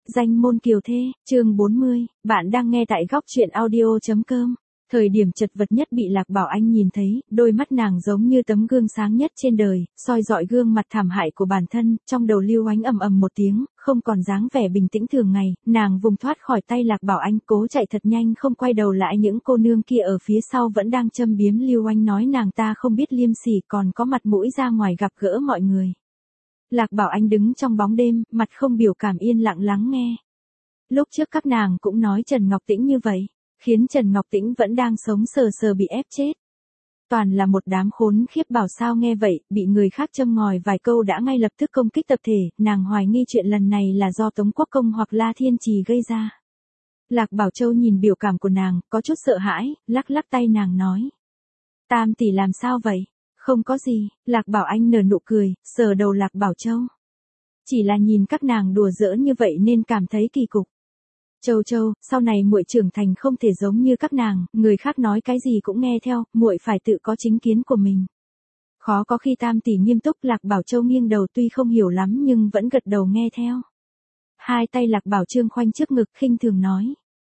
Danh môn kiều thê, chương 40, bạn đang nghe tại góc truyện audio.com. Thời điểm chật vật nhất bị Lạc Bảo Anh nhìn thấy, đôi mắt nàng giống như tấm gương sáng nhất trên đời, soi dọi gương mặt thảm hại của bản thân, trong đầu lưu ánh ầm ầm một tiếng, không còn dáng vẻ bình tĩnh thường ngày, nàng vùng thoát khỏi tay Lạc Bảo Anh, cố chạy thật nhanh không quay đầu lại. Những cô nương kia ở phía sau vẫn đang châm biếm lưu ánh nói nàng ta không biết liêm sỉ, còn có mặt mũi ra ngoài gặp gỡ mọi người. Lạc Bảo Anh đứng trong bóng đêm, mặt không biểu cảm yên lặng lắng nghe. Lúc trước các nàng cũng nói Trần Ngọc Tĩnh như vậy, khiến Trần Ngọc Tĩnh vẫn đang sống sờ sờ bị ép chết. Toàn là một đám khốn khiếp. Bảo sao nghe vậy, bị người khác châm ngòi vài câu đã ngay lập tức công kích tập thể, nàng hoài nghi chuyện lần này là do Tống Quốc Công hoặc La Thiên Trì gây ra. Lạc Bảo Châu nhìn biểu cảm của nàng, có chút sợ hãi, lắc lắc tay nàng nói. Tam tỷ làm sao vậy? Không có gì, Lạc Bảo Anh nở nụ cười, sờ đầu Lạc Bảo Châu. Chỉ là nhìn các nàng đùa giỡn như vậy nên cảm thấy kỳ cục. Châu Châu, sau này muội trưởng thành không thể giống như các nàng, người khác nói cái gì cũng nghe theo, muội phải tự có chính kiến của mình. Khó có khi Tam tỷ nghiêm túc. Lạc Bảo Châu nghiêng đầu, tuy không hiểu lắm nhưng vẫn gật đầu nghe theo. Hai tay Lạc Bảo Trương khoanh trước ngực, khinh thường nói.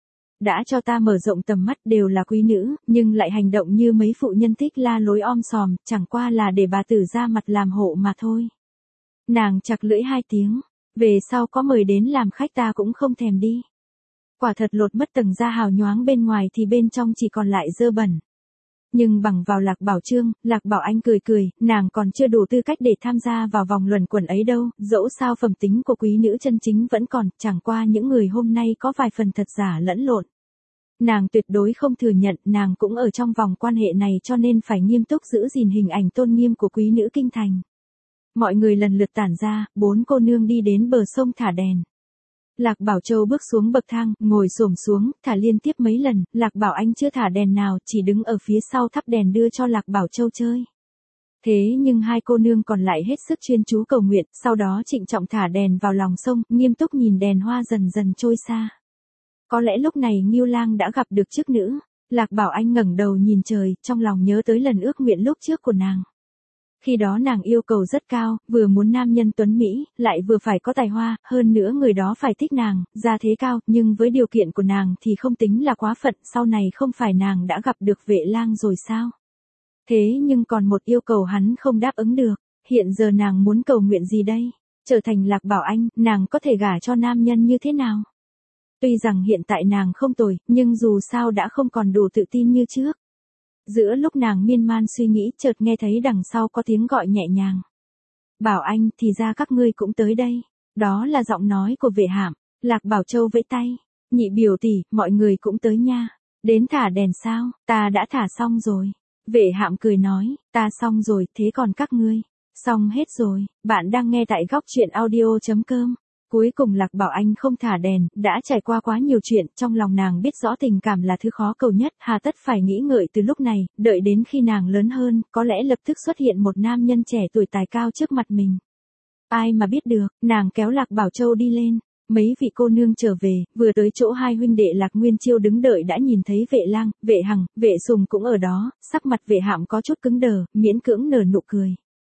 Đã cho ta mở rộng tầm mắt, đều là quý nữ, nhưng lại hành động như mấy phụ nhân thích la lối om sòm, chẳng qua là để bà tử ra mặt làm hộ mà thôi. Nàng chặt lưỡi hai tiếng, về sau có mời đến làm khách ta cũng không thèm đi. Quả thật lột mất tầng da hào nhoáng bên ngoài thì bên trong chỉ còn lại dơ bẩn. Nhưng bằng vào Lạc Bảo Trương, Lạc Bảo Anh cười cười, nàng còn chưa đủ tư cách để tham gia vào vòng luẩn quẩn ấy đâu, dẫu sao phẩm tính của quý nữ chân chính vẫn còn, chẳng qua những người hôm nay có vài phần thật giả lẫn lộn. Nàng tuyệt đối không thừa nhận nàng cũng ở trong vòng quan hệ này cho nên phải nghiêm túc giữ gìn hình ảnh tôn nghiêm của quý nữ kinh thành. Mọi người lần lượt tản ra, bốn cô nương đi đến bờ sông thả đèn. Lạc Bảo Châu bước xuống bậc thang, ngồi xổm xuống, thả liên tiếp mấy lần. Lạc Bảo Anh chưa thả đèn nào, chỉ đứng ở phía sau thắp đèn đưa cho Lạc Bảo Châu chơi. Thế nhưng hai cô nương còn lại hết sức chuyên chú cầu nguyện, sau đó trịnh trọng thả đèn vào lòng sông, nghiêm túc nhìn đèn hoa dần dần trôi xa. Có lẽ lúc này Ngưu Lang đã gặp được chức nữ. Lạc Bảo Anh ngẩng đầu nhìn trời, trong lòng nhớ tới lần ước nguyện lúc trước của nàng. Khi đó nàng yêu cầu rất cao, vừa muốn nam nhân tuấn Mỹ, lại vừa phải có tài hoa, hơn nữa người đó phải thích nàng, gia thế cao, nhưng với điều kiện của nàng thì không tính là quá phận, sau này không phải nàng đã gặp được Vệ Lang rồi sao? Thế nhưng còn một yêu cầu hắn không đáp ứng được, hiện giờ nàng muốn cầu nguyện gì đây? Trở thành Lạc Bảo Anh, nàng có thể gả cho nam nhân như thế nào? Tuy rằng hiện tại nàng không tồi, nhưng dù sao đã không còn đủ tự tin như trước. Giữa lúc nàng miên man suy nghĩ, chợt nghe thấy đằng sau có tiếng gọi nhẹ nhàng. Bảo Anh, thì ra các ngươi cũng tới đây. Đó là giọng nói của Vệ Hạm. Lạc Bảo Châu vẫy tay. Nhị biểu tỷ, mọi người cũng tới nha. Đến thả đèn sao? Ta đã thả xong rồi. Vệ Hạm cười nói, ta xong rồi, thế còn các ngươi? Xong hết rồi. Bạn đang nghe tại góc truyện audio.com. Cuối cùng Lạc Bảo Anh không thả đèn, đã trải qua quá nhiều chuyện, trong lòng nàng biết rõ tình cảm là thứ khó cầu nhất, hà tất phải nghĩ ngợi từ lúc này, đợi đến khi nàng lớn hơn, có lẽ lập tức xuất hiện một nam nhân trẻ tuổi tài cao trước mặt mình. Ai mà biết được, nàng kéo Lạc Bảo Châu đi lên, mấy vị cô nương trở về, vừa tới chỗ hai huynh đệ Lạc Nguyên Chiêu đứng đợi đã nhìn thấy Vệ Lang, Vệ Hằng, Vệ Sùng cũng ở đó, sắc mặt Vệ Hạm có chút cứng đờ, miễn cưỡng nở nụ cười.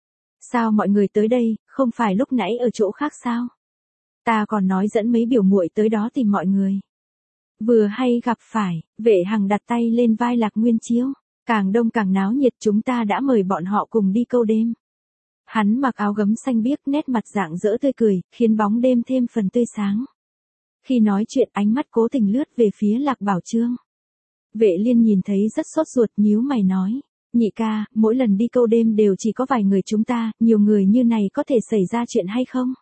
Sao mọi người tới đây, không phải lúc nãy ở chỗ khác sao? Ta còn nói dẫn mấy biểu muội tới đó tìm mọi người. Vừa hay gặp phải, Vệ Hằng đặt tay lên vai Lạc Nguyên Chiêu. Càng đông càng náo nhiệt, chúng ta đã mời bọn họ cùng đi câu đêm. Hắn mặc áo gấm xanh biếc, nét mặt rạng rỡ tươi cười, khiến bóng đêm thêm phần tươi sáng. Khi nói chuyện ánh mắt cố tình lướt về phía Lạc Bảo Trương. Vệ Liên nhìn thấy rất sốt ruột, nhíu mày nói. Nhị ca, mỗi lần đi câu đêm đều chỉ có vài người chúng ta, nhiều người như này có thể xảy ra chuyện hay không?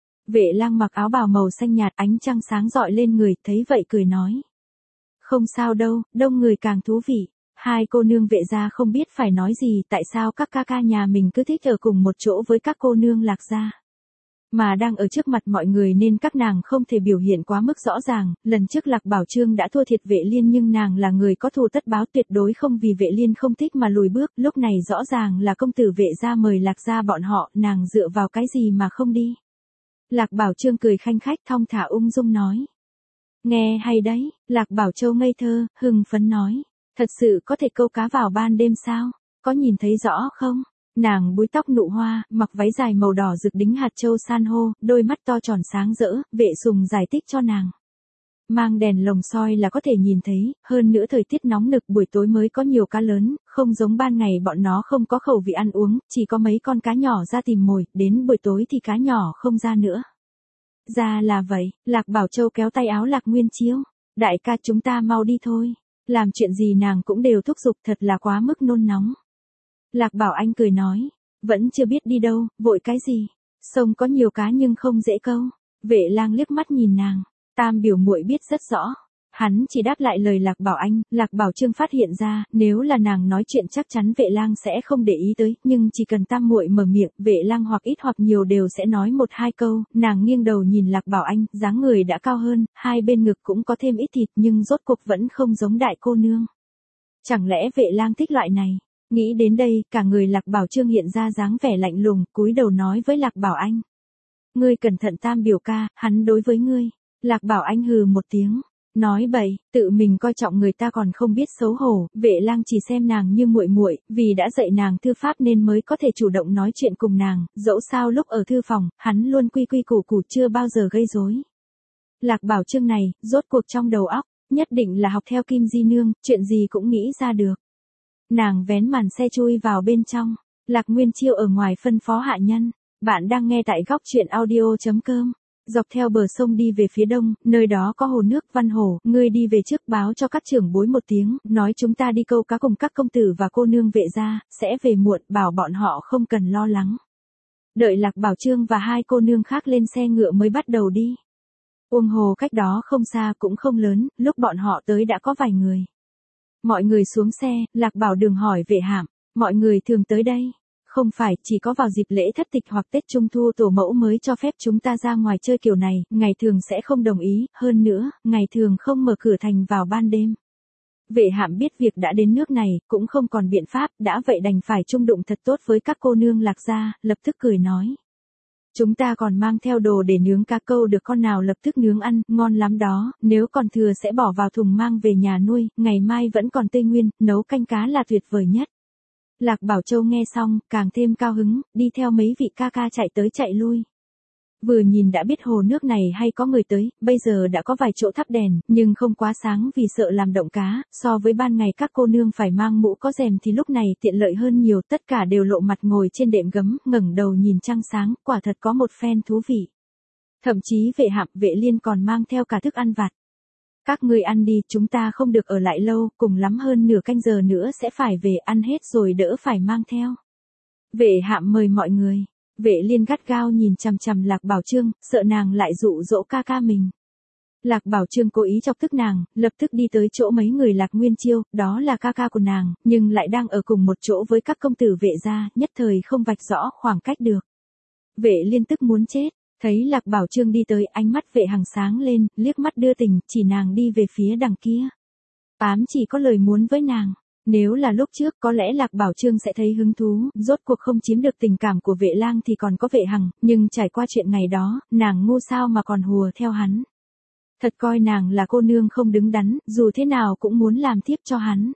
Vệ Lang mặc áo bào màu xanh nhạt, ánh trăng sáng rọi lên người, thấy vậy cười nói. Không sao đâu, đông người càng thú vị. Hai cô nương Vệ gia không biết phải nói gì, tại sao các ca ca nhà mình cứ thích ở cùng một chỗ với các cô nương Lạc gia. Mà đang ở trước mặt mọi người nên các nàng không thể biểu hiện quá mức rõ ràng, lần trước Lạc Bảo Trương đã thua thiệt Vệ Liên nhưng nàng là người có thù tất báo, tuyệt đối không vì Vệ Liên không thích mà lùi bước, lúc này rõ ràng là công tử Vệ gia mời Lạc gia bọn họ, nàng dựa vào cái gì mà không đi. Lạc Bảo Trương cười khanh khách thong thả ung dung nói. Nghe hay đấy, Lạc Bảo Châu ngây thơ, hưng phấn nói. Thật sự có thể câu cá vào ban đêm sao? Có nhìn thấy rõ không? Nàng búi tóc nụ hoa, mặc váy dài màu đỏ rực đính hạt châu san hô, đôi mắt to tròn sáng rỡ, Vệ Sùng giải thích cho nàng. Mang đèn lồng soi là có thể nhìn thấy, hơn nữa thời tiết nóng nực buổi tối mới có nhiều cá lớn, không giống ban ngày bọn nó không có khẩu vị ăn uống, chỉ có mấy con cá nhỏ ra tìm mồi, đến buổi tối thì cá nhỏ không ra nữa. Ra là vậy, Lạc Bảo Châu kéo tay áo Lạc Nguyên Chiêu. Đại ca chúng ta mau đi thôi. Làm chuyện gì nàng cũng đều thúc giục, thật là quá mức nôn nóng. Lạc Bảo Anh cười nói, vẫn chưa biết đi đâu, vội cái gì. Sông có nhiều cá nhưng không dễ câu. Vệ Lang liếc mắt nhìn nàng. Tam biểu muội biết rất rõ. Hắn chỉ đáp lại lời Lạc Bảo Anh, Lạc Bảo Trương phát hiện ra, nếu là nàng nói chuyện chắc chắn Vệ Lang sẽ không để ý tới, nhưng chỉ cần Tam muội mở miệng, Vệ Lang hoặc ít hoặc nhiều đều sẽ nói một hai câu. Nàng nghiêng đầu nhìn Lạc Bảo Anh, dáng người đã cao hơn, hai bên ngực cũng có thêm ít thịt, nhưng rốt cuộc vẫn không giống đại cô nương. Chẳng lẽ Vệ Lang thích loại này? Nghĩ đến đây, cả người Lạc Bảo Trương hiện ra dáng vẻ lạnh lùng, cúi đầu nói với Lạc Bảo Anh: "Ngươi cẩn thận Tam biểu ca, hắn đối với ngươi." Lạc Bảo Anh hừ một tiếng, nói bậy, tự mình coi trọng người ta còn không biết xấu hổ. Vệ Lang chỉ xem nàng như muội muội, vì đã dạy nàng thư pháp nên mới có thể chủ động nói chuyện cùng nàng, dẫu sao lúc ở thư phòng, hắn luôn quy quy củ củ chưa bao giờ gây rối. Lạc Bảo Trương này, rốt cuộc trong đầu óc, nhất định là học theo Kim Di Nương, chuyện gì cũng nghĩ ra được. Nàng vén màn xe chui vào bên trong, Lạc Nguyên Chiêu ở ngoài phân phó hạ nhân. Bạn đang nghe tại góc truyện audio.com. Dọc theo bờ sông đi về phía đông, nơi đó có hồ nước Văn Hồ, ngươi đi về trước báo cho các trưởng bối một tiếng, nói chúng ta đi câu cá cùng các công tử và cô nương Vệ gia, sẽ về muộn, bảo bọn họ không cần lo lắng. Đợi Lạc Bảo Trương và hai cô nương khác lên xe ngựa mới bắt đầu đi. Uông hồ cách đó không xa cũng không lớn, lúc bọn họ tới đã có vài người. Mọi người xuống xe, Lạc Bảo Đường hỏi Vệ Hạm, mọi người thường tới đây. Không phải, chỉ có vào dịp lễ thất tịch hoặc Tết Trung Thu Tổ mẫu mới cho phép chúng ta ra ngoài chơi kiểu này, ngày thường sẽ không đồng ý, hơn nữa, ngày thường không mở cửa thành vào ban đêm. Vệ Hạm biết việc đã đến nước này, cũng không còn biện pháp, đã vậy đành phải chung đụng thật tốt với các cô nương Lạc gia, lập tức cười nói. Chúng ta còn mang theo đồ để nướng cá câu được con nào lập tức nướng ăn, ngon lắm đó, nếu còn thừa sẽ bỏ vào thùng mang về nhà nuôi, ngày mai vẫn còn tươi nguyên, nấu canh cá là tuyệt vời nhất. Lạc Bảo Châu nghe xong, càng thêm cao hứng, đi theo mấy vị ca ca chạy tới chạy lui. Vừa nhìn đã biết hồ nước này hay có người tới, bây giờ đã có vài chỗ thắp đèn, nhưng không quá sáng vì sợ làm động cá, so với ban ngày các cô nương phải mang mũ có rèm thì lúc này tiện lợi hơn nhiều, tất cả đều lộ mặt ngồi trên đệm gấm, ngẩng đầu nhìn trăng sáng, quả thật có một phen thú vị. Thậm chí Vệ Hạm, Vệ Liên còn mang theo cả thức ăn vặt. Các ngươi ăn đi, chúng ta không được ở lại lâu, cùng lắm hơn nửa canh giờ nữa sẽ phải về, ăn hết rồi đỡ phải mang theo. Vệ Hạm mời mọi người. Vệ Liên gắt gao nhìn chằm chằm Lạc Bảo Trương, sợ nàng lại dụ dỗ ca ca mình. Lạc Bảo Trương cố ý chọc tức nàng, lập tức đi tới chỗ mấy người Lạc Nguyên Chiêu, đó là ca ca của nàng, nhưng lại đang ở cùng một chỗ với các công tử Vệ gia, nhất thời không vạch rõ khoảng cách được. Vệ Liên tức muốn chết. Thấy Lạc Bảo Trương đi tới, ánh mắt Vệ Hằng sáng lên, liếc mắt đưa tình, chỉ nàng đi về phía đằng kia. Ám chỉ có lời muốn với nàng. Nếu là lúc trước có lẽ Lạc Bảo Trương sẽ thấy hứng thú, rốt cuộc không chiếm được tình cảm của Vệ Lang thì còn có Vệ Hằng, nhưng trải qua chuyện ngày đó, nàng ngu sao mà còn hùa theo hắn. Thật coi nàng là cô nương không đứng đắn, dù thế nào cũng muốn làm tiếp cho hắn.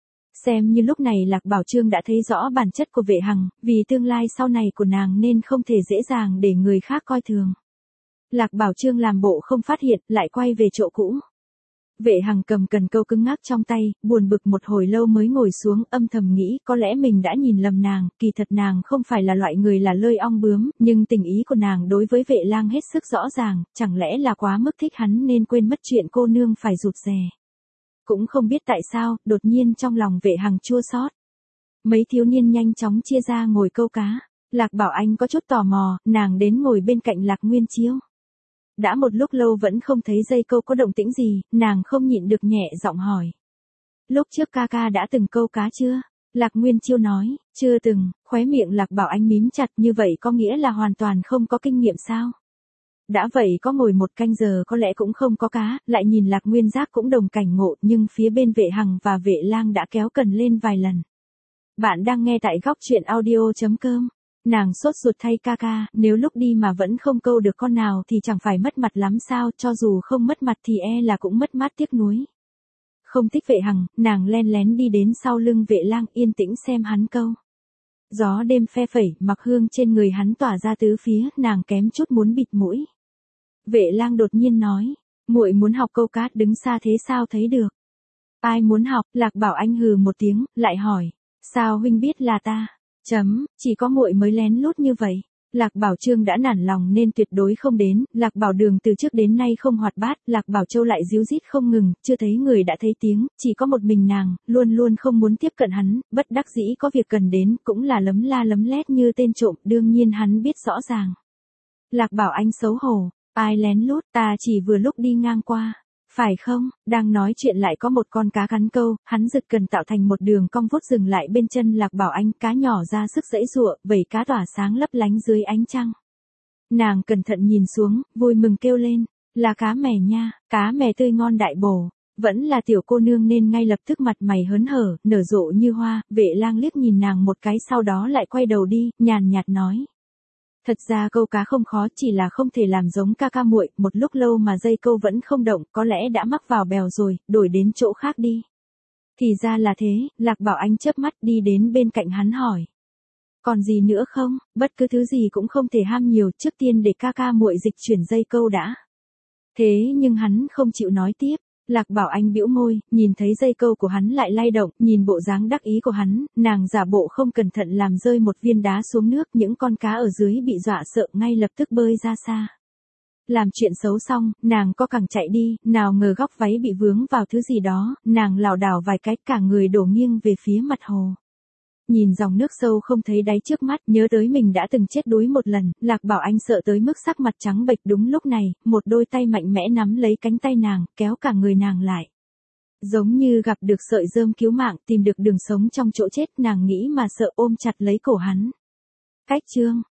Xem như lúc này Lạc Bảo Trương đã thấy rõ bản chất của Vệ Hằng, vì tương lai sau này của nàng nên không thể dễ dàng để người khác coi thường. Lạc Bảo Trương làm bộ không phát hiện, lại quay về chỗ cũ. Vệ Hằng cầm cần câu cứng ngắc trong tay, buồn bực một hồi lâu mới ngồi xuống, âm thầm nghĩ có lẽ mình đã nhìn lầm nàng, kỳ thật nàng không phải là loại người là lơi ong bướm, nhưng tình ý của nàng đối với Vệ Lang hết sức rõ ràng, chẳng lẽ là quá mức thích hắn nên quên mất chuyện cô nương phải rụt rè. Cũng không biết tại sao, đột nhiên trong lòng Vệ Hằng chua xót. Mấy thiếu niên nhanh chóng chia ra ngồi câu cá. Lạc Bảo Anh có chút tò mò, nàng đến ngồi bên cạnh Lạc Nguyên Chiêu. Đã một lúc lâu vẫn không thấy dây câu có động tĩnh gì, nàng không nhịn được nhẹ giọng hỏi. Lúc trước ca ca đã từng câu cá chưa? Lạc Nguyên Chiêu nói, chưa từng, khóe miệng Lạc Bảo Anh mím chặt, như vậy có nghĩa là hoàn toàn không có kinh nghiệm sao? Đã vậy có ngồi một canh giờ có lẽ cũng không có cá, lại nhìn Lạc Nguyên Giác cũng đồng cảnh ngộ, nhưng phía bên Vệ Hằng và Vệ Lang đã kéo cần lên vài lần. Bạn đang nghe tại góc truyện audio.com. Nàng sốt ruột thay ca ca, nếu lúc đi mà vẫn không câu được con nào thì chẳng phải mất mặt lắm sao, cho dù không mất mặt thì e là cũng mất mát tiếc nuối. Không thích Vệ Hằng, nàng len lén đi đến sau lưng Vệ Lang yên tĩnh xem hắn câu. Gió đêm phe phẩy, mặc hương trên người hắn tỏa ra tứ phía, nàng kém chút muốn bịt mũi. Vệ lang đột nhiên nói, muội muốn học câu cá, đứng xa thế sao thấy được. Ai muốn học, Lạc Bảo Anh hừ một tiếng, lại hỏi, sao huynh biết là ta? Chỉ có muội mới lén lút như vậy. Lạc Bảo Trương đã nản lòng nên tuyệt đối không đến, Lạc Bảo Đường từ trước đến nay không hoạt bát, Lạc Bảo Châu lại díu dít không ngừng, chưa thấy người đã thấy tiếng, chỉ có một mình nàng, luôn luôn không muốn tiếp cận hắn, bất đắc dĩ có việc cần đến, cũng là lấm la lấm lét như tên trộm, đương nhiên hắn biết rõ ràng. Lạc Bảo Anh xấu hổ, ai lén lút, ta chỉ vừa lúc đi ngang qua. Phải không, đang nói chuyện lại có một con cá cắn câu, hắn giật cần tạo thành một đường cong vút dừng lại bên chân Lạc Bảo Anh, cá nhỏ ra sức giãy giụa, vảy cá tỏa sáng lấp lánh dưới ánh trăng. Nàng cẩn thận nhìn xuống, vui mừng kêu lên, là cá mè nha, cá mè tươi ngon đại bổ. Vẫn là tiểu cô nương nên ngay lập tức mặt mày hớn hở, nở rộ như hoa, Vệ Lang liếc nhìn nàng một cái sau đó lại quay đầu đi, nhàn nhạt nói. Thật ra câu cá không khó, chỉ là không thể làm giống ca ca muội, một lúc lâu mà dây câu vẫn không động, có lẽ đã mắc vào bèo rồi, đổi đến chỗ khác đi. Thì ra là thế, Lạc Bảo Anh chớp mắt đi đến bên cạnh hắn hỏi. Còn gì nữa không, bất cứ thứ gì cũng không thể ham nhiều, trước tiên để ca ca muội dịch chuyển dây câu đã. Thế nhưng hắn không chịu nói tiếp. Lạc Bảo Anh bĩu môi, nhìn thấy dây câu của hắn lại lay động, nhìn bộ dáng đắc ý của hắn, nàng giả bộ không cẩn thận làm rơi một viên đá xuống nước, những con cá ở dưới bị dọa sợ ngay lập tức bơi ra xa. Làm chuyện xấu xong, nàng co cẳng chạy đi, nào ngờ góc váy bị vướng vào thứ gì đó, nàng lảo đảo vài cái, cả người đổ nghiêng về phía mặt hồ. Nhìn dòng nước sâu không thấy đáy trước mắt, nhớ tới mình đã từng chết đuối một lần, Lạc Bảo Anh sợ tới mức sắc mặt trắng bệch. Đúng lúc này, một đôi tay mạnh mẽ nắm lấy cánh tay nàng, kéo cả người nàng lại. Giống như gặp được sợi rơm cứu mạng, tìm được đường sống trong chỗ chết, nàng nghĩ mà sợ ôm chặt lấy cổ hắn. Cách chương